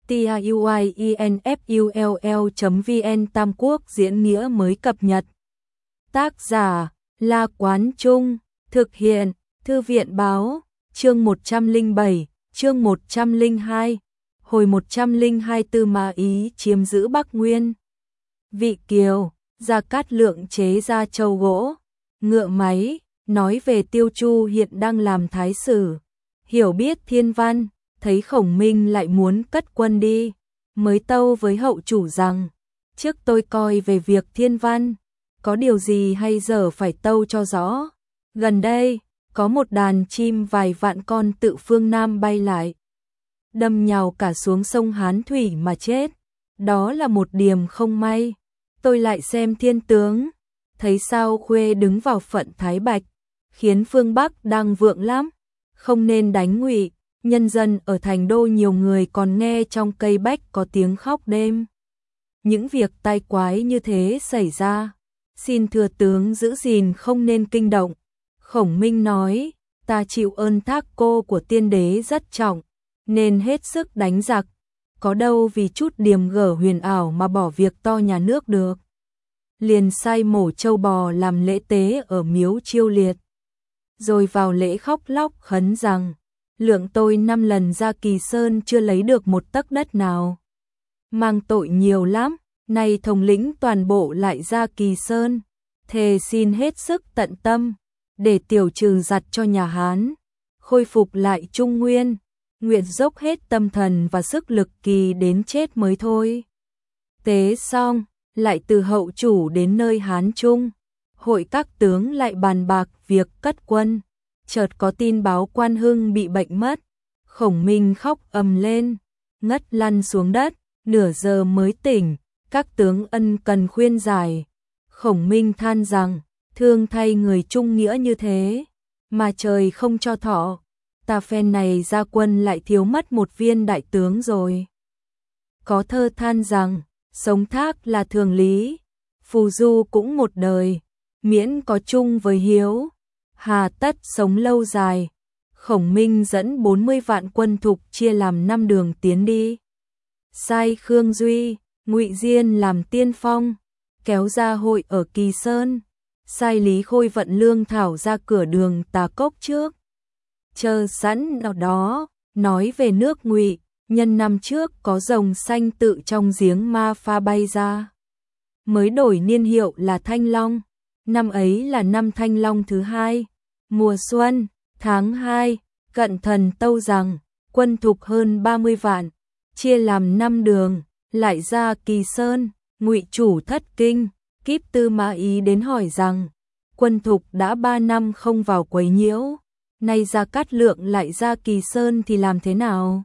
tiuinfull.vn Tam Quốc diễn nghĩa mới cập nhật. Tác giả La Quán Trung, thực hiện Thư viện Báo, chương 107, chương 102. Hồi 102 Tư Mã Ý chiếm giữ Bắc Nguyên. Vị Kiều, Gia Cát Lượng chế ra châu gỗ, ngựa máy, nói về Tiêu Chu hiện đang làm thái sử, hiểu biết thiên văn, thấy Khổng Minh lại muốn cất quân đi, mới tâu với hậu chủ rằng, trước tôi coi về việc thiên văn, có điều gì hay dở phải tâu cho rõ. Gần đây, có một đàn chim vài vạn con tự phương Nam bay lại, đâm nhào cả xuống sông Hán Thủy mà chết, đó là một điểm không may. Tôi lại xem thiên tướng, thấy sao Khuê đứng vào phận Thái Bạch, khiến phương Bắc đang vượng lắm, không nên đánh Ngụy. Nhân dân ở thành đô nhiều người còn nghe trong cây bách có tiếng khóc đêm. Những việc tai quái như thế xảy ra, xin thừa tướng giữ gìn không nên kinh động. Khổng Minh nói, ta chịu ơn thác cô của tiên đế rất trọng, nên hết sức đánh giặc, có đâu vì chút điềm gở huyền ảo mà bỏ việc to nhà nước được. Liền sai mổ trâu bò làm lễ tế ở miếu Chiêu Liệt, rồi vào lễ khóc lóc khấn rằng, lượng tôi 5 lần ra Kỳ Sơn chưa lấy được một tấc đất nào, mang tội nhiều lắm, nay thống lĩnh toàn bộ lại ra Kỳ Sơn, thề xin hết sức tận tâm, để tiểu trừ giặc cho nhà Hán, khôi phục lại Trung Nguyên, nguyện dốc hết tâm thần và sức lực kỳ đến chết mới thôi. Tế xong, lại từ hậu chủ đến nơi Hán Trung, hội các tướng lại bàn bạc việc cất quân. Chợt có tin báo Quan Hưng bị bệnh mất, Khổng Minh khóc ầm lên, ngất lăn xuống đất, nửa giờ mới tỉnh, các tướng ân cần khuyên giải. Khổng Minh than rằng, thương thay người trung nghĩa như thế, mà trời không cho thọ, ta phen này ra quân lại thiếu mất một viên đại tướng rồi. Có thơ than rằng, sống thác là thường lý, phù du cũng một đời, miễn có chung với hiếu, hà tất sống lâu dài. Khổng Minh dẫn 40 vạn quân thục chia làm 5 đường tiến đi. Sai Khương Duy, Ngụy Diên làm tiên phong, kéo ra hội ở Kỳ Sơn. Sai Lý Khôi vận lương thảo ra cửa đường Tà Cốc trước. Chờ sẵn nào đó, nói về nước Ngụy, nhân năm trước có rồng xanh tự trong giếng ma pha bay ra. Mới đổi niên hiệu là Thanh Long. Năm ấy là năm Thanh Long thứ 2, mùa xuân, tháng 2, cận thần tâu rằng, quân thục hơn 30 vạn, chia làm 5 đường, lại ra Kỳ Sơn. Ngụy chủ thất kinh, kíp Tư Mã Ý đến hỏi rằng, quân thục đã 3 năm không vào quấy nhiễu, nay Gia Cát Lượng lại ra Kỳ Sơn thì làm thế nào?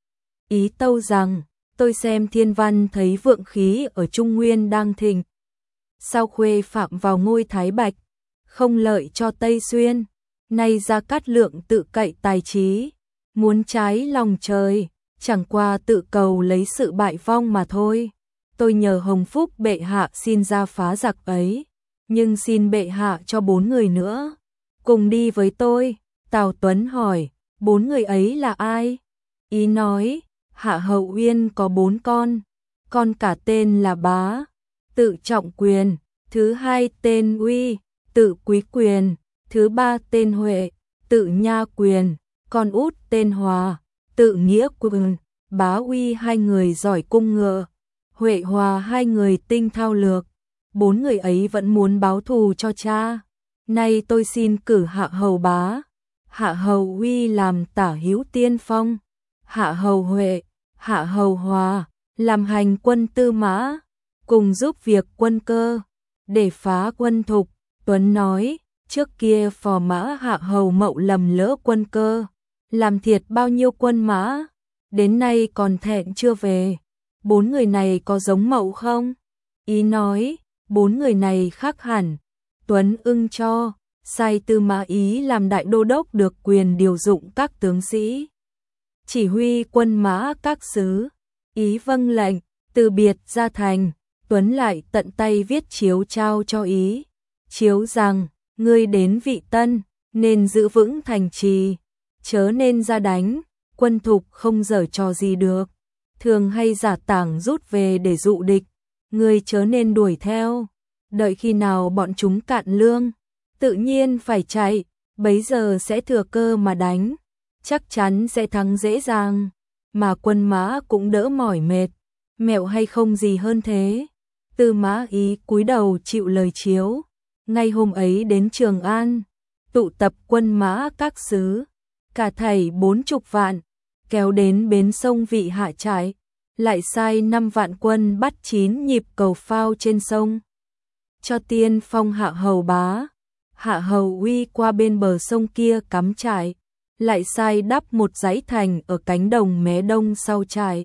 Ý tâu rằng, tôi xem thiên văn thấy vượng khí ở Trung Nguyên đang thịnh. Sao Khuê phạm vào ngôi Thái Bạch, không lợi cho Tây Xuyên, nay Gia Cát Lượng tự cậy tài trí, muốn trái lòng trời, chẳng qua tự cầu lấy sự bại vong mà thôi. Tôi nhờ Hồng Phúc bệ hạ xin ra phá giặc ấy, nhưng xin bệ hạ cho 4 người nữa cùng đi với tôi. Tào Tuấn hỏi, 4 người ấy là ai? Ý nói, Hạ Hậu Uyên có 4 con cả tên là Bá, tự Trọng Quyền, thứ 2 tên Uy, tự Quý Quyền, thứ 3 tên Huệ, tự Nha Quyền, con út tên Hòa, tự Nghĩa Quyền. Bá Uy 2 người giỏi cung ngựa, Huệ Hòa 2 người tinh thao lược, 4 người ấy vẫn muốn báo thù cho cha. Nay tôi xin cử Hạ Hầu Bá, Hạ Hầu Uy làm tả hữu tiên phong, Hạ Hầu Huệ, Hạ Hầu Hòa làm hành quân tư mã, cùng giúp việc quân cơ, để phá quân thục. Tuấn nói, trước kia phò mã Hạ Hầu Mậu lầm lỡ quân cơ, làm thiệt bao nhiêu quân mã, đến nay còn thẹn chưa về. 4 người này có giống Mậu không? Ý nói, 4 người này khác hẳn. Tuấn ưng cho, sai Tư Mã Ý làm đại đô đốc được quyền điều dụng các tướng sĩ, chỉ huy quân mã các xứ. Ý vâng lệnh, từ biệt ra thành. Tuấn lại tận tay viết chiếu trao cho Ý, chiếu rằng, ngươi đến Vị Tân, nên giữ vững thành trì, chớ nên ra đánh, quân thục không giở trò gì được. thường hay giả tảng rút về để dụ địch, ngươi chớ nên đuổi theo, đợi khi nào bọn chúng cạn lương, tự nhiên phải chạy, bấy giờ sẽ thừa cơ mà đánh, chắc chắn sẽ thắng dễ dàng, mà quân mã cũng đỡ mỏi mệt, mẹo hay không gì hơn thế. Tư Mã Ý cúi đầu chịu lời chiếu, ngay hôm ấy đến Trường An, tụ tập quân mã các xứ, cả thảy 40 vạn, kéo đến bến sông Vị hạ trại, lại sai 5 vạn quân bắt 9 nhịp cầu phao trên sông, cho tiên phong Hạ Hầu Bá. Hạ Hầu Uy qua bên bờ sông kia cắm trại, lại sai đắp một dãy thành ở cánh đồng mé đông sau trại.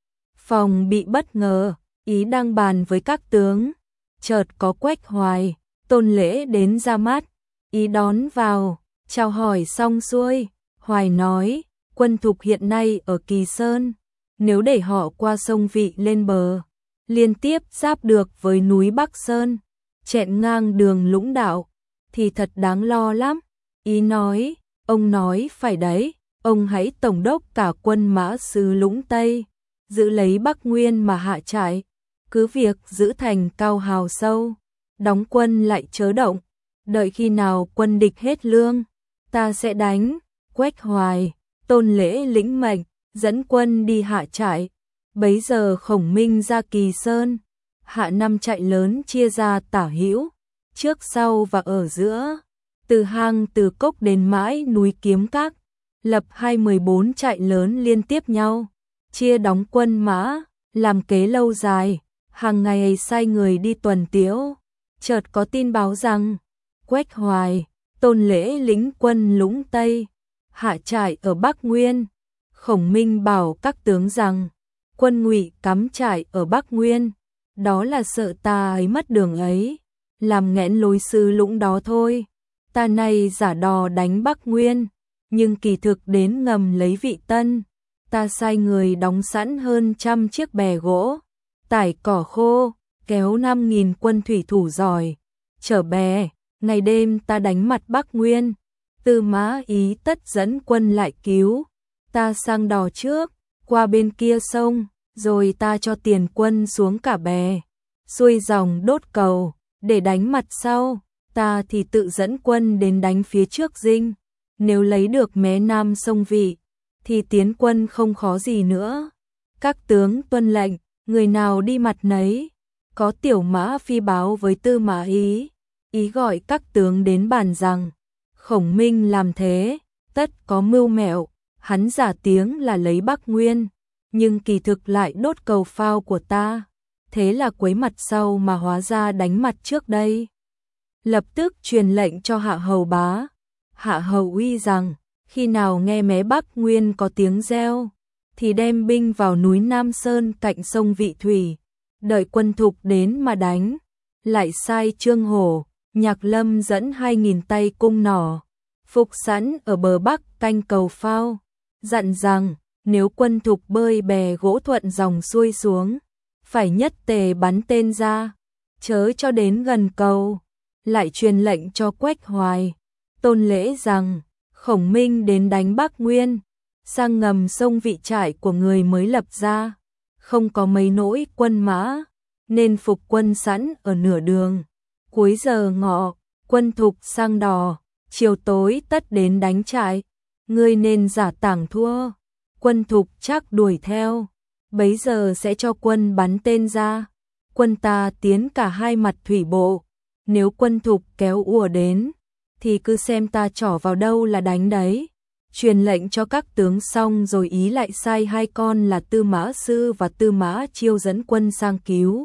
Phòng bị bất ngờ, Ý đang bàn với các tướng, chợt có Quách Hoài, Tôn Lễ đến ra mắt, Ý đón vào, chào hỏi xong xuôi, Hoài nói, quân thục hiện nay ở Kỳ Sơn, nếu để họ qua sông Vị lên bờ, liên tiếp giáp được với núi Bắc Sơn, chẹn ngang đường Lũng Đạo, thì thật đáng lo lắm. Ý nói, ông nói phải đấy, ông hãy tổng đốc cả quân mã xứ Lũng Tây, giữ lấy Bắc Nguyên mà hạ trại, cứ việc giữ thành cao hào sâu, đóng quân lại chớ động, đợi khi nào quân địch hết lương, ta sẽ đánh. Quách Hoài, Tôn Lễ lĩnh mệnh, dẫn quân đi hạ trại. Bấy giờ Khổng Minh ra Kỳ Sơn, hạ 5 trại lớn chia ra tả hữu, trước sau và ở giữa, từ hang Từ Cốc đến mãi núi Kiếm Các, lập 14 trại lớn liên tiếp nhau, chia đóng quân mã, làm kế lâu dài, hàng ngày sai người đi tuần tiễu. Chợt có tin báo rằng Quách Hoài, Tôn Lễ lĩnh quân Lũng Tây, hạ trại ở Bắc Nguyên. Khổng Minh bảo các tướng rằng quân Ngụy cắm trại ở Bắc Nguyên, đó là sợ ta ấy mất đường ấy, làm nghẽn lối xứ Lũng đó thôi. Ta này giả đò đánh Bắc Nguyên, nhưng kỳ thực đến ngầm lấy Vị Tân. Ta sai người đóng sẵn hơn 100 chiếc bè gỗ, tải cỏ khô, kéo 5.000 quân thủy thủ giỏi, chở bè, ngày đêm ta đánh mặt Bắc Nguyên. Tư Mã Ý tất dẫn quân lại cứu, ta sang đò trước, qua bên kia sông, rồi ta cho tiền quân xuống cả bè, xuôi dòng đốt cầu, để đánh mặt sau, ta thì tự dẫn quân đến đánh phía trước dinh. Nếu lấy được mé nam sông Vị, thì tiến quân không khó gì nữa. Các tướng tuân lệnh, người nào đi mặt nấy. Có Tiểu Mã Phi báo với Tư Mã Ý, Ý gọi các tướng đến bàn rằng, Khổng Minh làm thế, tất có mưu mẹo, hắn giả tiếng là lấy Bắc Nguyên, nhưng kỳ thực lại đốt cầu phao của ta, thế là quấy mặt sau mà hóa ra đánh mặt trước đây. Lập tức truyền lệnh cho Hạ Hầu Bá, Hạ Hầu Uy rằng, khi nào nghe mé Bắc Nguyên có tiếng reo, thì đem binh vào núi Nam Sơn cạnh sông Vị Thủy, đợi quân thục đến mà đánh. Lại sai Trương Hổ, Nhạc Lâm dẫn 2.000 tay cung nỏ, phục sẵn ở bờ Bắc canh cầu phao, dặn rằng, nếu quân thục bơi bè gỗ thuận dòng xuôi xuống, phải nhất tề bắn tên ra, chớ cho đến gần cầu. Lại truyền lệnh cho Quách Hoài, Tôn Lễ rằng, Khổng Minh đến đánh Bắc Nguyên, sang ngầm sông Vị trại của người mới lập ra, không có mấy nỗi quân mã, nên phục quân sẵn ở nửa đường. Cuối giờ ngọ, quân thục sang đò, chiều tối tất đến đánh trại, ngươi nên giả tảng thua, quân thục chắc đuổi theo, bấy giờ sẽ cho quân bắn tên ra. Quân ta tiến cả hai mặt thủy bộ, nếu quân thục kéo ùa đến, thì cứ xem ta trỏ vào đâu là đánh đấy. Truyền lệnh cho các tướng xong rồi Ý lại sai 2 con là Tư Mã Sư và Tư Mã Chiêu dẫn quân sang cứu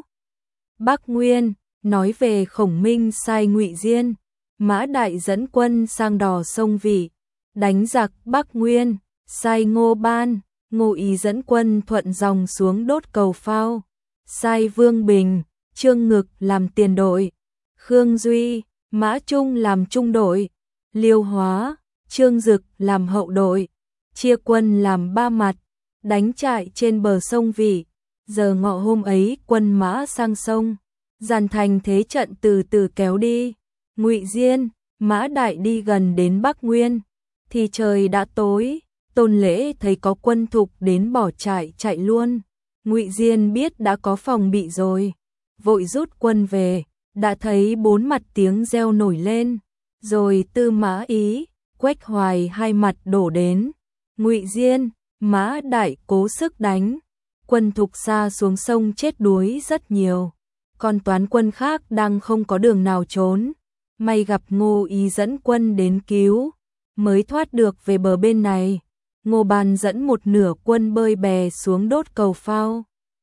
Bắc Nguyên. Nói về Khổng Minh sai Ngụy Diên, Mã Đại dẫn quân sang đò sông Vị, đánh giặc Bắc Nguyên, sai Ngô Ban, Ngô Ý dẫn quân thuận dòng xuống đốt cầu phao, sai Vương Bình, Trương Ngực làm tiền đội, Khương Duy, Mã Trung làm trung đội, Liêu Hóa, Trương Dực làm hậu đội, chia quân làm 3 mặt, đánh trại trên bờ sông Vị. Giờ ngọ hôm ấy quân mã sang sông, dàn thành thế trận từ từ kéo đi. Ngụy Diên, Mã Đại đi gần đến Bắc Nguyên, thì trời đã tối. Tôn Lễ thấy có quân thục đến bỏ trại chạy luôn. Ngụy Diên biết đã có phòng bị rồi, vội rút quân về, đã thấy bốn mặt tiếng reo nổi lên, rồi Tư Mã Ý, Quách Hoài hai mặt đổ đến. Ngụy Diên, Mã Đại cố sức đánh, quân Thục Sa xuống sông chết đuối rất nhiều, còn toán quân khác đang không có đường nào trốn, may gặp Ngô Ý dẫn quân đến cứu, mới thoát được về bờ bên này. Ngô Ban dẫn một nửa quân bơi bè xuống đốt cầu phao,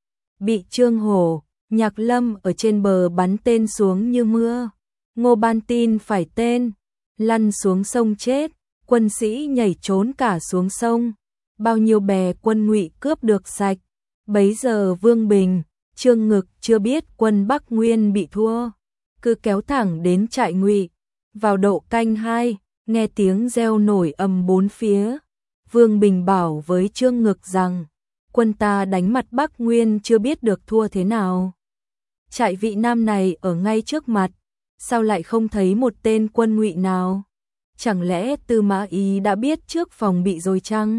bị Trương Hổ, Nhạc Lâm ở trên bờ bắn tên xuống như mưa. Ngô Ban tin phải tên, lăn xuống sông chết, quân sĩ nhảy trốn cả xuống sông, bao nhiêu bè quân Ngụy cướp được sạch. Bấy giờ Vương Bình, Trương Ngực chưa biết quân Bắc Nguyên bị thua, cứ kéo thẳng đến trại Ngụy. Vào độ canh 2, nghe tiếng reo nổi ầm bốn phía. Vương Bình bảo với Trương Ngực rằng, quân ta đánh mặt Bắc Nguyên chưa biết được thua thế nào. Trại Vị Nam này ở ngay trước mặt, sao lại không thấy một tên quân Ngụy nào? Chẳng lẽ Tư Mã Ý đã biết trước phòng bị rồi chăng?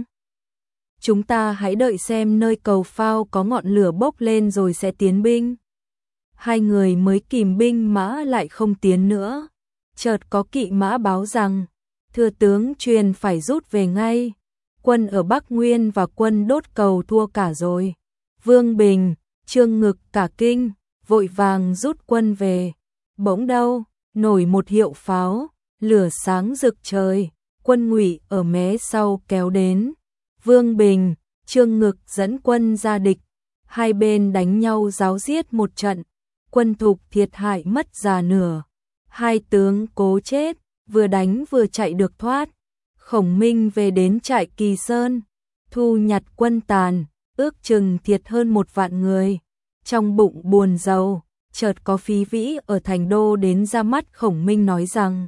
Chúng ta hãy đợi xem nơi cầu phao có ngọn lửa bốc lên rồi sẽ tiến binh. Hai người mới kìm binh mã lại không tiến nữa. Chợt có kỵ mã báo rằng, thừa tướng truyền phải rút về ngay. Quân ở Bắc Nguyên và quân đốt cầu thua cả rồi. Vương Bình, Trương Ngực cả kinh, vội vàng rút quân về. Bỗng đâu, nổi một hiệu pháo, lửa sáng rực trời, quân Ngụy ở mé sau kéo đến. Vương Bình, Trương Ngực dẫn quân ra địch, hai bên đánh nhau ráo riết một trận, quân Thục thiệt hại mất già nửa. Hai tướng cố chết, vừa đánh vừa chạy được thoát. Khổng Minh về đến trại Kỳ Sơn, thu nhặt quân tàn, ước chừng thiệt hơn 1 vạn người. Trong bụng buồn rầu, chợt có Phí Vĩ ở thành đô đến ra mắt Khổng Minh nói rằng,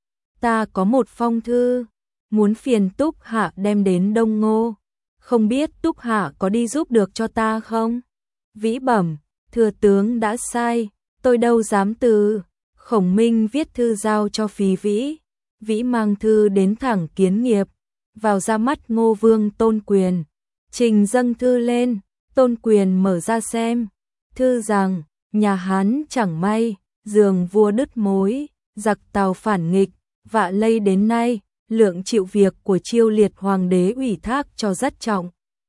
ta có một phong thư, muốn phiền Túc Hạ đem đến Đông Ngô, không biết Túc Hạ có đi giúp được cho ta không? Vĩ bẩm, thừa tướng đã sai, tôi đâu dám từ. Khổng Minh viết thư giao cho Phí Vĩ, Vĩ mang thư đến thẳng Kiến Nghiệp, vào ra mắt Ngô Vương Tôn Quyền, trình dâng thư lên. Tôn Quyền mở ra xem, thư rằng, nhà Hán chẳng may, giường vua đứt mối, giặc Tào phản nghịch, vạ lây đến nay, lượng chịu việc của Chiêu Liệt hoàng đế ủy thác cho rất trọng,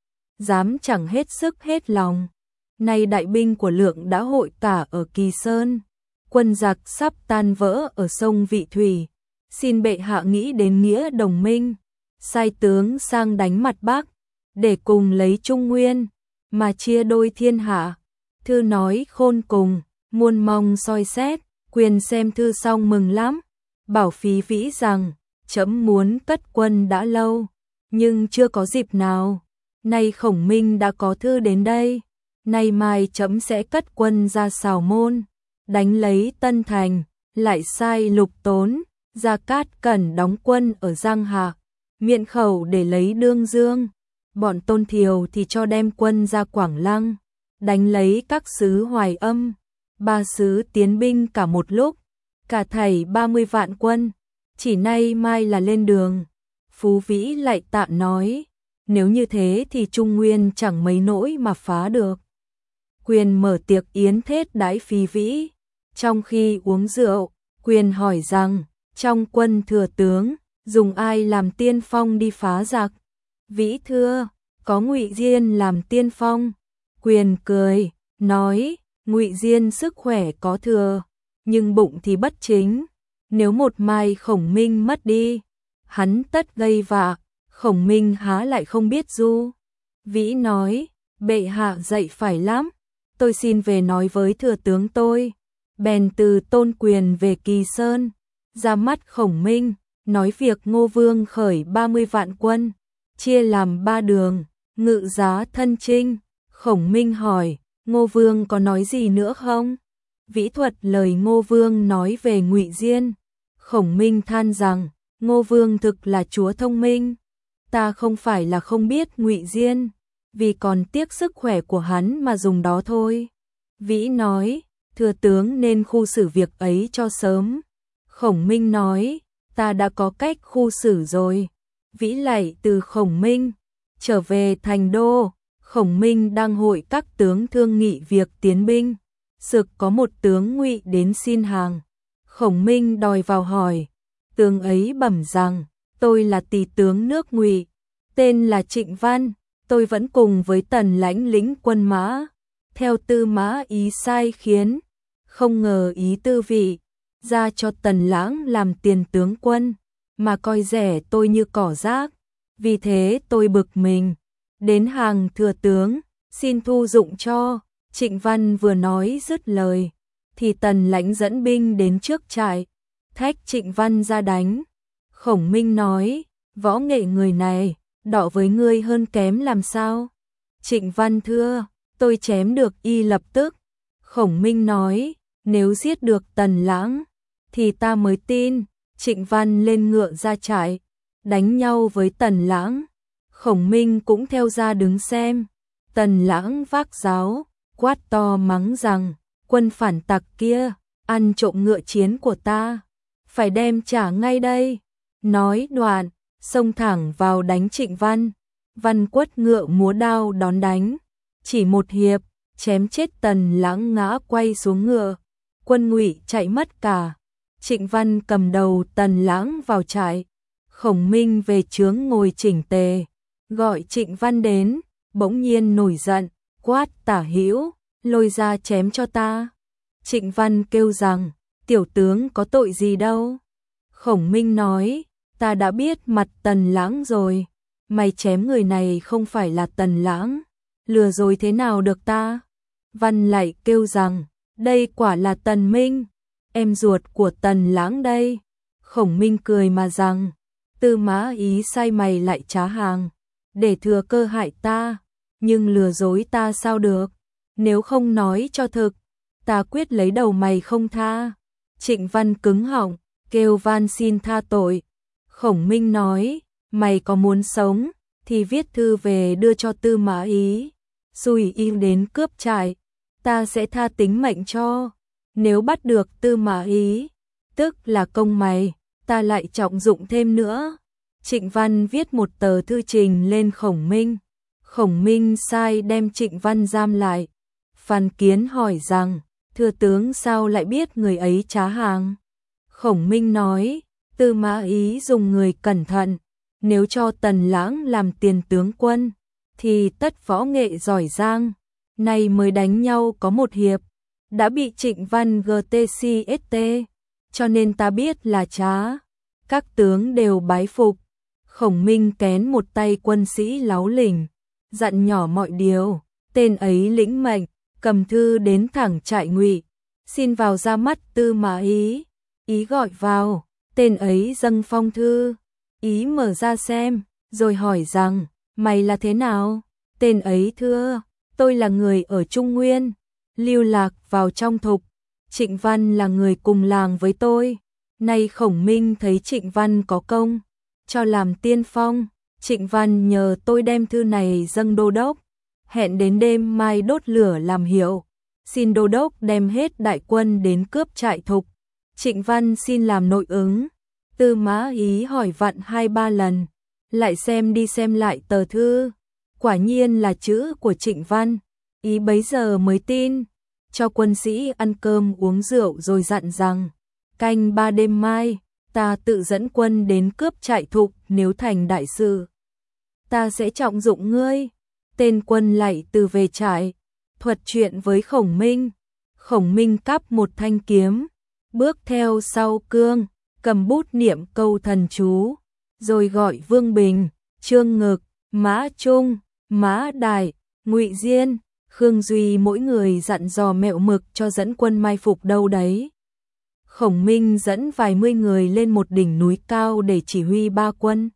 dám chẳng hết sức hết lòng. Nay đại binh của Lượng đã hội tả ở Kỳ Sơn, quân giặc sắp tan vỡ ở sông Vị Thủy, xin bệ hạ nghĩ đến nghĩa đồng minh, sai tướng sang đánh mặt Bắc, để cùng lấy Trung Nguyên, mà chia đôi thiên hạ. Thư nói khôn cùng, muôn mong soi xét. Quyền xem thư xong mừng lắm, bảo Phí Vĩ rằng, trẫm muốn cất quân đã lâu, nhưng chưa có dịp nào. Nay Khổng Minh đã có thư đến đây, nay mai trẫm sẽ cất quân ra Sào Môn, đánh lấy Tân Thành, lại sai Lục Tốn, Gia Cát Cẩn đóng quân ở Giang Hạ, Miện Khẩu để lấy Đương Dương. Bọn Tôn Thiều thì cho đem quân ra Quảng Lăng, đánh lấy các xứ Hoài Âm. 3 xứ tiến binh cả một lúc, cả thảy 30 vạn quân, chỉ nay mai là lên đường. Phú Vĩ lại tạm nói, nếu như thế thì Trung Nguyên chẳng mấy nỗi mà phá được. Quyền mở tiệc yến thết đãi Phí Vĩ, trong khi uống rượu, Quyền hỏi rằng, trong quân thừa tướng, dùng ai làm tiên phong đi phá giặc? Vĩ thưa, có Ngụy Diên làm tiên phong. Quyền cười, nói, Ngụy Diên sức khỏe có thừa, nhưng bụng thì bất chính, nếu một mai Khổng Minh mất đi, hắn tất gây vạ, Khổng Minh há lại không biết du. Vĩ nói, bệ hạ dạy phải lắm, tôi xin về nói với thừa tướng tôi. Bèn từ Tôn Quyền về Kỳ Sơn, ra mắt Khổng Minh, nói việc Ngô Vương khởi 30 vạn quân, chia làm 3 đường, ngự giá thân chinh. Khổng Minh hỏi, Ngô Vương có nói gì nữa không? Vĩ thuật lời Ngô Vương nói về Ngụy Diên. Khổng Minh than rằng, Ngô Vương thực là chúa thông minh, ta không phải là không biết Ngụy Diên, vì còn tiếc sức khỏe của hắn mà dùng đó thôi. Vĩ nói, thừa tướng nên khu xử việc ấy cho sớm. Khổng Minh nói, ta đã có cách khu xử rồi. Vĩ lạy từ Khổng Minh, trở về thành đô. Khổng Minh đang hội các tướng thương nghị việc tiến binh. Sực có một tướng Ngụy đến xin hàng. Khổng Minh đòi vào hỏi. Tướng ấy bẩm rằng, tôi là tỳ tướng nước Ngụy, tên là Trịnh Văn, tôi vẫn cùng với Tần lãnh lĩnh quân mã, theo Tư Mã Ý sai khiến, không ngờ ý tư vị, ra cho Tần Lãng làm tiền tướng quân, mà coi rẻ tôi như cỏ rác, vì thế tôi bực mình, đến hàng thừa tướng, xin thu dụng cho. Trịnh Văn vừa nói dứt lời, thì Tần lãnh dẫn binh đến trước trại, thách Trịnh Văn ra đánh. Khổng Minh nói, võ nghệ người này, đọ với ngươi hơn kém làm sao? Trịnh Văn thưa, tôi chém được y lập tức. Khổng Minh nói, nếu giết được Tần Lãng, thì ta mới tin. Trịnh Văn lên ngựa ra trại, đánh nhau với Tần Lãng. Khổng Minh cũng theo ra đứng xem. Tần Lãng vác giáo, quát to mắng rằng, quân phản tặc kia, ăn trộm ngựa chiến của ta, phải đem trả ngay đây. Nói đoạn, xông thẳng vào đánh Trịnh Văn. Văn quất ngựa múa đao đón đánh, chỉ một hiệp, chém chết Tần Lãng ngã quay xuống ngựa. Quân Ngụy chạy mất cả. Trịnh Văn cầm đầu Tần Lãng vào trại. Khổng Minh về trướng ngồi chỉnh tề, gọi Trịnh Văn đến, bỗng nhiên nổi giận, quát Tả Hữu, lôi ra chém cho ta. Trịnh Văn kêu rằng, tiểu tướng có tội gì đâu. Khổng Minh nói, ta đã biết mặt Tần Lãng rồi, mày chém người này không phải là Tần Lãng, lừa dối thế nào được ta. Văn lại kêu rằng, đây quả là Tần Minh, em ruột của Tần Lãng đây. Khổng Minh cười mà rằng, Tư Mã Ý sai mày lại trá hàng, để thừa cơ hại ta, nhưng lừa dối ta sao được, nếu không nói cho thực, ta quyết lấy đầu mày không tha. Trịnh Văn cứng họng, kêu van xin tha tội. Khổng Minh nói, mày có muốn sống, thì viết thư về đưa cho Tư Mã Ý, xui y đến cướp trại, ta sẽ tha tính mệnh cho. Nếu bắt được Tư Mã Ý, tức là công mày, ta lại trọng dụng thêm nữa. Trịnh Văn viết một tờ thư trình lên Khổng Minh. Khổng Minh sai đem Trịnh Văn giam lại. Phan Kiến hỏi rằng, thưa tướng sao lại biết người ấy trá hàng? Khổng Minh nói, Tư Mã Ý dùng người cẩn thận, nếu cho Tần Lãng làm tiền tướng quân, thì tất võ nghệ giỏi giang, nay mới đánh nhau có một hiệp, đã bị Trịnh Văn GTCST, cho nên ta biết là trá. Các tướng đều bái phục. Khổng Minh kén một tay quân sĩ láu lỉnh, dặn nhỏ mọi điều, tên ấy lĩnh mệnh, cầm thư đến thẳng trại Ngụy, xin vào ra mắt Tư Mã Ý. Ý gọi vào, tên ấy dâng phong thư, Ý mở ra xem, rồi hỏi rằng, mày là thế nào? Tên ấy thưa, tôi là người ở Trung Nguyên, lưu lạc vào trong Thục, Trịnh Văn là người cùng làng với tôi. Nay Khổng Minh thấy Trịnh Văn có công, cho làm tiên phong, Trịnh Văn nhờ tôi đem thư này dâng đô đốc, hẹn đến đêm mai đốt lửa làm hiệu, xin đô đốc đem hết đại quân đến cướp trại Thục. Trịnh Văn xin làm nội ứng. Tư Mã Ý hỏi vặn 2-3 lần, lại xem đi xem lại tờ thư, quả nhiên là chữ của Trịnh Văn. Ý bấy giờ mới tin, cho quân sĩ ăn cơm uống rượu rồi dặn rằng, canh 3 đêm mai, ta tự dẫn quân đến cướp trại Thục, nếu thành đại sự, ta sẽ trọng dụng ngươi. Tên quân lại từ về trại, thuật chuyện với Khổng Minh. Khổng Minh cắp một thanh kiếm, bước theo sau cương, cầm bút niệm câu thần chú, rồi gọi Vương Bình, Trương Ngực, Mã Trung, Mã Đại, Ngụy Diên, Khương Duy mỗi người dặn dò mẹo mực cho dẫn quân mai phục đâu đấy. Khổng Minh dẫn vài mươi người lên một đỉnh núi cao để chỉ huy ba quân.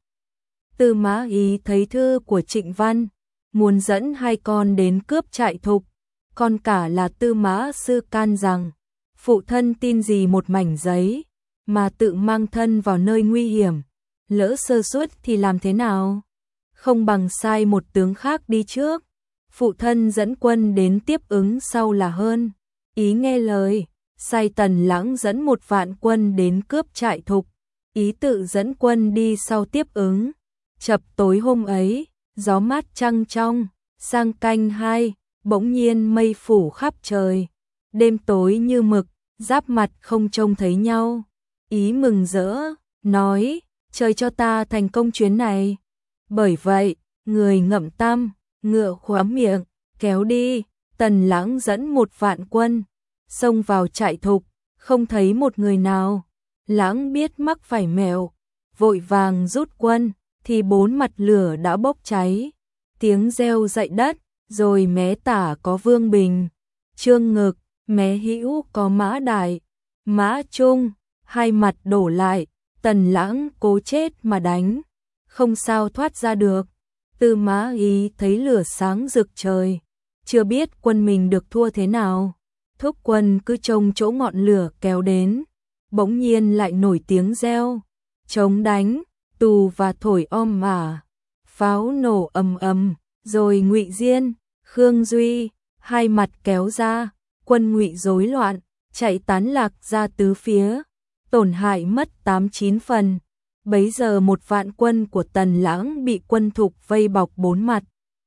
Tư Mã Ý thấy thư của Trịnh Văn, muốn dẫn hai con đến cướp trại Thục, con cả là Tư Mã Sư can rằng, phụ thân tin gì một mảnh giấy, mà tự mang thân vào nơi nguy hiểm, lỡ sơ suất thì làm thế nào? Không bằng sai một tướng khác đi trước, phụ thân dẫn quân đến tiếp ứng sau là hơn. Ý nghe lời, sai Tần Lãng dẫn 1 vạn quân đến cướp trại Thục, Ý tự dẫn quân đi sau tiếp ứng. Chập tối hôm ấy, gió mát trăng trong, Sang canh 2, bỗng nhiên mây phủ khắp trời. Đêm tối như mực, giáp mặt không trông thấy nhau. Ý mừng rỡ, nói, trời cho ta thành công chuyến này. Bởi vậy, người ngậm tăm, ngựa khóa miệng, kéo đi. Tần Lãng dẫn 1.000 quân, xông vào trại Thục, không thấy một người nào. Lãng biết mắc phải mẹo, vội vàng rút quân, thì 4 mặt lửa đã bốc cháy. Tiếng reo dậy đất, rồi mé tả có Vương Bình, Trương Ngực, mé hữu có Mã Đại, Mã Trung, hai mặt đổ lại. Tần Lãng cố chết mà đánh, không sao thoát ra được. Tư Mã Ý thấy lửa sáng rực trời, chưa biết quân mình được thua thế nào. Thúc quân cứ trông chỗ ngọn lửa kéo đến, bỗng nhiên lại nổi tiếng reo, chống đánh, tù và thổi om ả, pháo nổ ầm ầm, rồi Ngụy Diên, Khương Duy, hai mặt kéo ra, quân Ngụy rối loạn, chạy tán lạc ra tứ phía, tổn hại mất 8-9 phần. Bấy giờ 1.000 quân của Tần Lãng bị quân Thục vây bọc 4 mặt.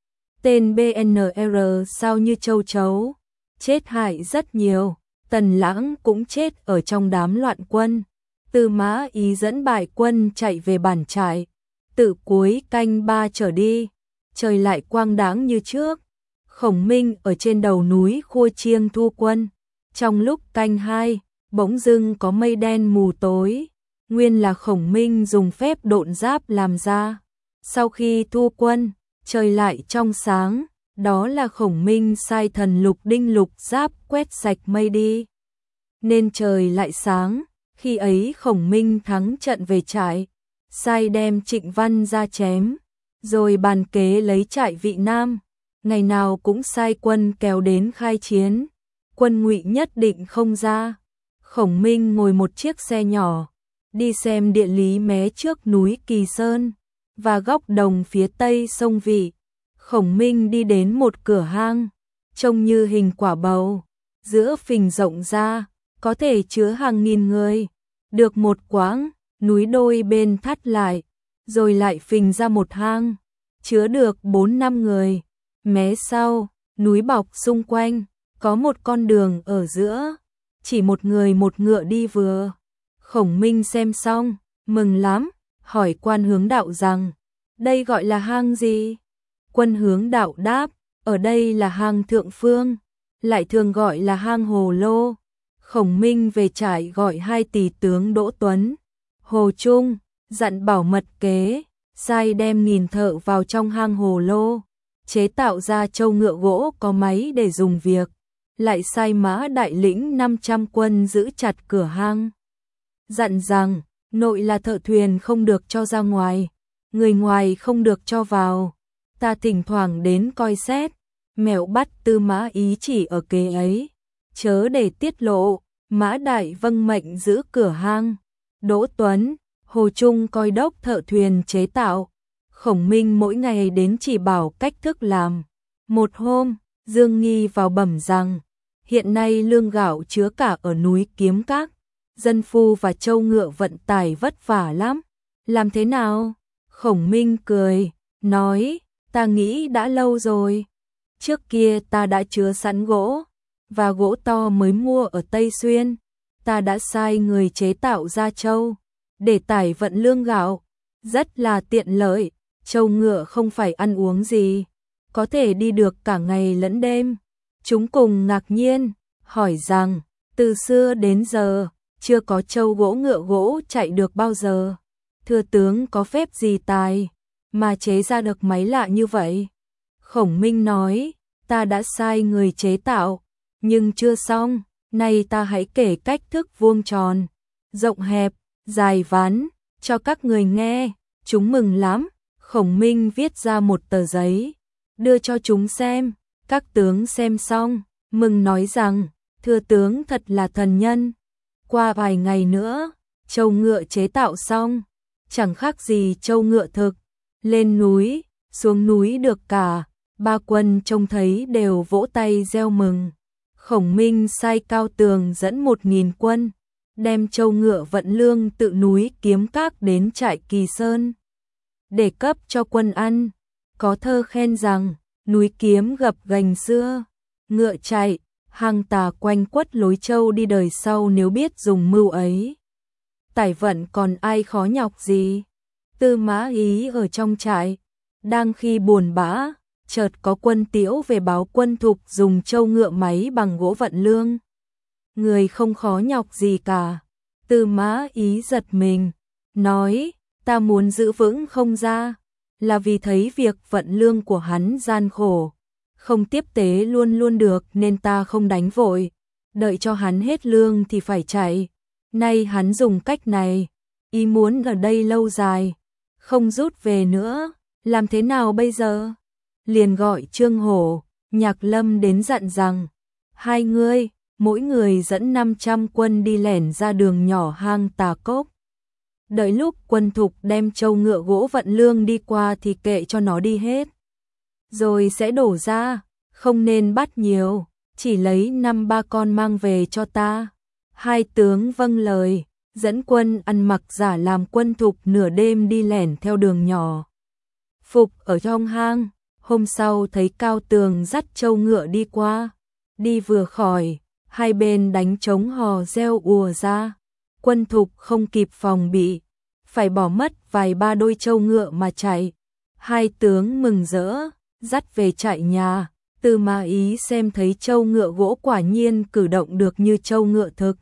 Tên BNR sao như châu chấu, chết hại rất nhiều. Tần Lãng cũng chết ở trong đám loạn quân. Tư Mã Ý dẫn bại quân chạy về bản trại. Từ cuối canh 3 trở đi, trời lại quang đãng như trước. Khổng Minh ở trên đầu núi Khua Chiêng thu quân. Trong lúc canh 2, bỗng dưng có mây đen mù tối. Nguyên là Khổng Minh dùng phép độn giáp làm ra. Sau khi thu quân, trời lại trong sáng. Đó là Khổng Minh sai thần Lục Đinh Lục Giáp quét sạch mây đi, nên trời lại sáng. Khi ấy Khổng Minh thắng trận về trại, sai đem Trịnh Văn ra chém, rồi bàn kế lấy trại Vị Nam. Ngày nào cũng sai quân kéo đến khai chiến, quân Ngụy nhất định không ra. Khổng Minh ngồi một chiếc xe nhỏ, đi xem địa lý mé trước núi Kỳ Sơn và góc đồng phía tây sông Vị. Khổng Minh đi đến một cửa hang, trông như hình quả bầu, giữa phình rộng ra, có thể chứa hàng nghìn người. Được một quãng, núi đôi bên thắt lại, rồi lại phình ra một hang, chứa được 4-5 người. Mé sau, núi bọc xung quanh, có một con đường ở giữa, chỉ một người một ngựa đi vừa. Khổng Minh xem xong, mừng lắm, hỏi quan hướng đạo rằng, đây gọi là hang gì? Quân hướng đạo đáp, ở đây là hang Thượng Phương, lại thường gọi là hang Hồ Lô. Khổng Minh về trại gọi 2 tỳ tướng Đỗ Tuấn, Hồ Trung, dặn bảo mật kế, sai đem 1000 thợ vào trong hang Hồ Lô, chế tạo ra trâu ngựa gỗ có máy để dùng việc, lại sai Mã Đại lĩnh 500 quân giữ chặt cửa hang. Dặn rằng, nội là thợ thuyền không được cho ra ngoài, người ngoài không được cho vào. Ta thỉnh thoảng đến coi xét, mẹo bắt Tư Mã Ý chỉ ở kế ấy, chớ để tiết lộ. Mã Đại vâng mệnh giữ cửa hang. Đỗ Tuấn, Hồ Trung coi đốc thợ thuyền chế tạo. Khổng Minh mỗi ngày đến chỉ bảo cách thức làm. Một hôm, Dương Nghi vào bẩm rằng, hiện nay lương gạo chứa cả ở núi Kiếm Các, dân phu và trâu ngựa vận tải vất vả lắm. Làm thế nào? Khổng Minh cười, nói, ta nghĩ đã lâu rồi. Trước kia ta đã chứa sẵn gỗ, và gỗ to mới mua ở Tây Xuyên. Ta đã sai người chế tạo ra trâu, để tải vận lương gạo, rất là tiện lợi. Trâu ngựa không phải ăn uống gì, có thể đi được cả ngày lẫn đêm. Chúng cùng ngạc nhiên, hỏi rằng, từ xưa đến giờ, chưa có trâu gỗ ngựa gỗ chạy được bao giờ. Thưa tướng có phép gì tài, mà chế ra được máy lạ như vậy? Khổng Minh nói, ta đã sai người chế tạo, nhưng chưa xong. Nay ta hãy kể cách thức vuông tròn, rộng hẹp, dài ván, cho các người nghe. Chúng mừng lắm. Khổng Minh viết ra một tờ giấy, đưa cho chúng xem. Các tướng xem xong, mừng nói rằng, thưa tướng thật là thần nhân. Qua vài ngày nữa, trâu ngựa chế tạo xong, chẳng khác gì trâu ngựa thực. Lên núi, xuống núi được cả. 3 quân trông thấy đều vỗ tay reo mừng. Khổng Minh sai Cao Tường dẫn 1000 quân, đem trâu ngựa vận lương tự núi Kiếm Các đến trại Kỳ Sơn, để cấp cho quân ăn. Có thơ khen rằng, núi kiếm gập ghềnh xưa, ngựa chạy, hang tà quanh quất lối châu đi đời sau nếu biết dùng mưu ấy. Tải vận còn ai khó nhọc gì. Tư Mã Ý ở trong trại, đang khi buồn bã, chợt có quân Tiễu về báo quân Thục dùng trâu ngựa máy bằng gỗ vận lương. Người không khó nhọc gì cả. Tư Mã Ý giật mình, nói, ta muốn giữ vững không ra, là vì thấy việc vận lương của hắn gian khổ, không tiếp tế luôn luôn được nên ta không đánh vội, đợi cho hắn hết lương thì phải chạy. Nay hắn dùng cách này, ý muốn ở đây lâu dài, không rút về nữa, làm thế nào bây giờ? Liền gọi Trương Hổ, Nhạc Lâm đến dặn rằng, hai ngươi, mỗi người dẫn 500 quân đi lẻn ra đường nhỏ hang Tà Cốc. Đợi lúc quân Thục đem trâu ngựa gỗ vận lương đi qua thì kệ cho nó đi hết. Rồi sẽ đổ ra, không nên bắt nhiều, chỉ lấy 5-3 con mang về cho ta. Hai tướng vâng lời, dẫn quân ăn mặc giả làm quân Thục nửa đêm đi lẻn theo đường nhỏ. Phục ở trong hang, hôm sau thấy Cao Tường dắt trâu ngựa đi qua, đi vừa khỏi, hai bên đánh trống hò reo ùa ra. Quân Thục không kịp phòng bị, phải bỏ mất vài ba đôi trâu ngựa mà chạy. Hai tướng mừng rỡ, dắt về trại nhà. Tư Mã Ý xem thấy trâu ngựa gỗ quả nhiên cử động được như trâu ngựa thực.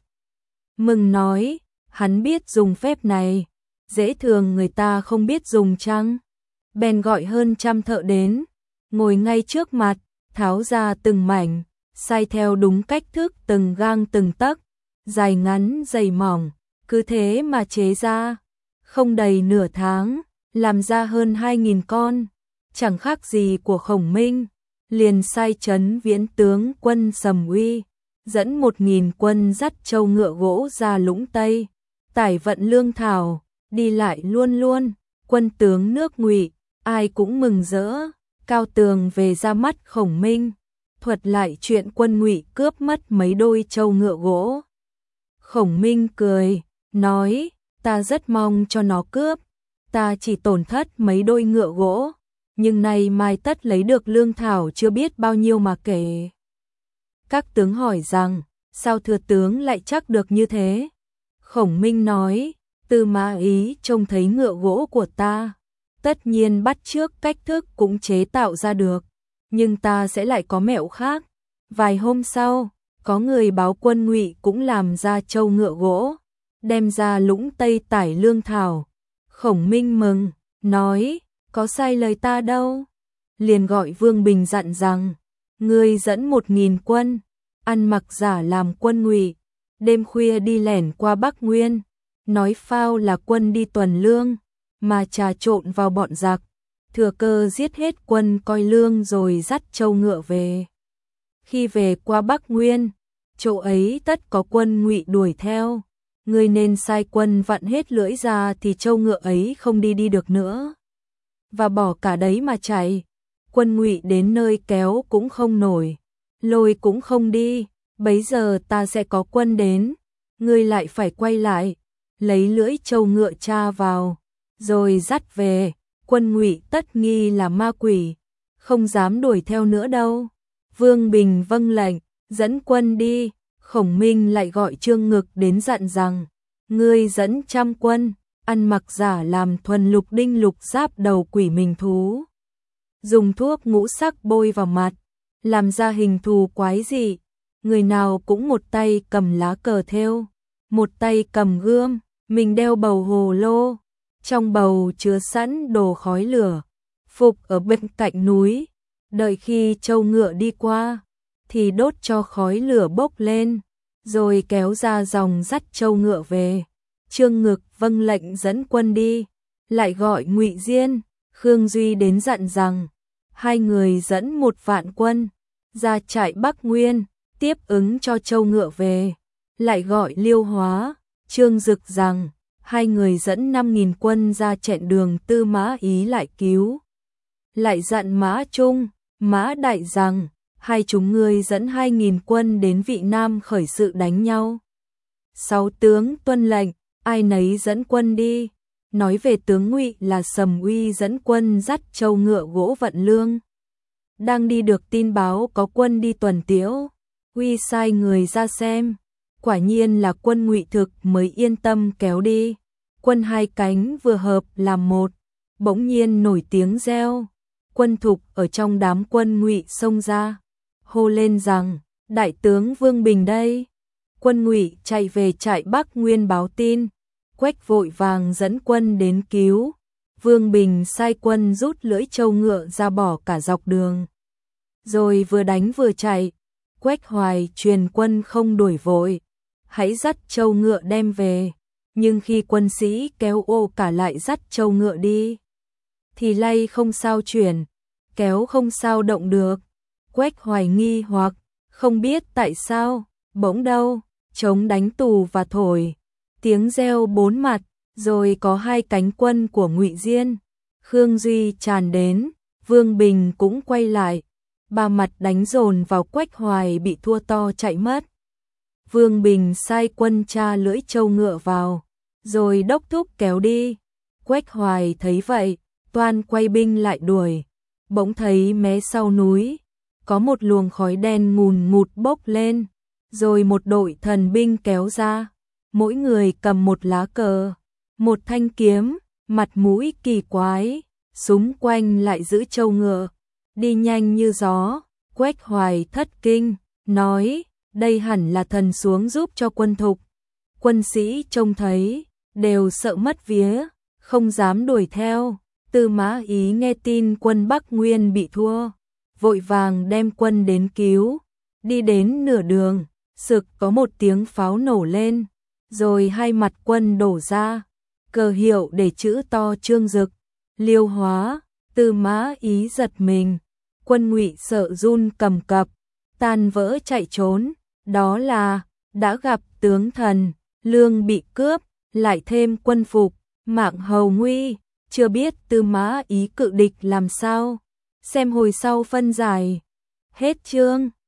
Mừng nói, hắn biết dùng phép này, dễ thường người ta không biết dùng chăng. Bèn gọi hơn 100 thợ đến, ngồi ngay trước mặt, tháo ra từng mảnh, sai theo đúng cách thức từng gang từng tấc, dài ngắn dày mỏng, cứ thế mà chế ra. Không đầy nửa tháng, làm ra hơn 2.000 con, chẳng khác gì của Khổng Minh. Liền sai Trấn Viễn tướng quân Sầm Uy, dẫn 1.000 quân dắt trâu ngựa gỗ ra Lũng Tây, tải vận lương thảo, đi lại luôn luôn. Quân tướng nước Ngụy, ai cũng mừng rỡ. Cao Tường về ra mắt Khổng Minh, thuật lại chuyện quân Ngụy cướp mất mấy đôi trâu ngựa gỗ. Khổng Minh cười, nói, ta rất mong cho nó cướp, ta chỉ tổn thất mấy đôi ngựa gỗ, nhưng nay mai tất lấy được lương thảo chưa biết bao nhiêu mà kể. Các tướng hỏi rằng, sao thừa tướng lại chắc được như thế? Khổng Minh nói, Tư Mã Ý trông thấy ngựa gỗ của ta, tất nhiên bắt chước cách thức cũng chế tạo ra được, nhưng ta sẽ lại có mẹo khác. Vài hôm sau, có người báo quân Ngụy cũng làm ra trâu ngựa gỗ, đem ra Lũng Tây tải lương thảo. Khổng Minh mừng, nói, có sai lời ta đâu. Liền gọi Vương Bình dặn rằng, ngươi dẫn 1.000 quân, ăn mặc giả làm quân Ngụy, đêm khuya đi lẻn qua Bắc Nguyên, nói phao là quân đi tuần lương, mà trà trộn vào bọn giặc, thừa cơ giết hết quân coi lương rồi dắt trâu ngựa về. Khi về qua Bắc Nguyên, chỗ ấy tất có quân Ngụy đuổi theo, ngươi nên sai quân vặn hết lưỡi ra thì trâu ngựa ấy không đi được nữa, và bỏ cả đấy mà chạy. Quân Ngụy đến nơi kéo cũng không nổi, lôi cũng không đi, bấy giờ ta sẽ có quân đến, ngươi lại phải quay lại, lấy lưỡi trâu ngựa tra vào, rồi dắt về. Quân Ngụy tất nghi là ma quỷ, không dám đuổi theo nữa đâu. Vương Bình vâng lệnh, dẫn quân đi. Khổng Minh lại gọi Trương Ngực đến dặn rằng, ngươi dẫn 100 quân, ăn mặc giả làm thuần lục đinh lục giáp đầu quỷ mình thú, dùng thuốc ngũ sắc bôi vào mặt, làm ra hình thù quái dị. Người nào cũng một tay cầm lá cờ thêu, một tay cầm gươm, mình đeo bầu hồ lô, trong bầu chứa sẵn đồ khói lửa, phục ở bên cạnh núi, đợi khi trâu ngựa đi qua thì đốt cho khói lửa bốc lên, rồi kéo ra dòng dắt trâu ngựa về. Trương Ngực vâng lệnh dẫn quân đi, lại gọi Ngụy Diên, Khương Duy đến dặn rằng, hai người dẫn 1 vạn quân ra trại Bắc Nguyên, tiếp ứng cho trâu ngựa về. Lại gọi Liêu Hóa, Trương Dực rằng, hai người dẫn 5.000 quân ra chẹn đường Tư Mã Ý lại cứu. Lại dặn Mã Trung, Mã Đại rằng, hai chúng ngươi dẫn 2.000 quân đến Vị Nam khởi sự đánh nhau. 6 tướng tuân lệnh, ai nấy dẫn quân đi. Nói về tướng Ngụy là Sầm Uy dẫn quân dắt trâu ngựa gỗ vận lương đang đi được tin báo có quân đi tuần tiễu, Huy sai người ra xem, quả nhiên là quân Ngụy thực mới yên tâm kéo đi. Quân hai cánh vừa hợp làm một, bỗng nhiên nổi tiếng reo. Quân Thục ở trong đám quân Ngụy xông ra, hô lên rằng: đại tướng Vương Bình đây. Quân Ngụy chạy về trại Bắc Nguyên báo tin, Quách vội vàng dẫn quân đến cứu. Vương Bình sai quân rút lưỡi trâu ngựa ra bỏ cả dọc đường, rồi vừa đánh vừa chạy. Quách Hoài truyền quân không đuổi vội, hãy dắt trâu ngựa đem về. Nhưng khi quân sĩ kéo ô cả lại dắt trâu ngựa đi, thì lay không sao chuyển, kéo không sao động được. Quách Hoài nghi hoặc, không biết tại sao, bỗng đâu, trống đánh tù và thổi, tiếng reo bốn mặt, rồi có hai cánh quân của Ngụy Diên, Khương Duy tràn đến. Vương Bình cũng quay lại, ba mặt đánh dồn vào Quách Hoài bị thua to chạy mất. Vương Bình sai quân tra lưỡi trâu ngựa vào, rồi đốc thúc kéo đi. Quách Hoài thấy vậy, toan quay binh lại đuổi, bỗng thấy mé sau núi có một luồng khói đen ngùn ngụt bốc lên, rồi một đội thần binh kéo ra, mỗi người cầm một lá cờ, một thanh kiếm, mặt mũi kỳ quái, xung quanh lại giữ trâu ngựa, đi nhanh như gió. Quách Hoài thất kinh, nói: đây hẳn là thần xuống giúp cho quân Thục. Quân sĩ trông thấy đều sợ mất vía, không dám đuổi theo. Tư Mã Ý nghe tin quân Bắc Nguyên bị thua, vội vàng đem quân đến cứu. Đi đến nửa đường, sực có một tiếng pháo nổ lên, rồi hai mặt quân đổ ra, cờ hiệu để chữ to Trương Dực, Liêu Hóa. Tư Mã Ý giật mình, quân Ngụy sợ run cầm cập, tan vỡ chạy trốn. Đó là đã gặp tướng thần, lương bị cướp, lại thêm quân phục, mạng hầu nguy, chưa biết Tư Mã Ý cự địch làm sao. Xem hồi sau phân giải. Hết chương.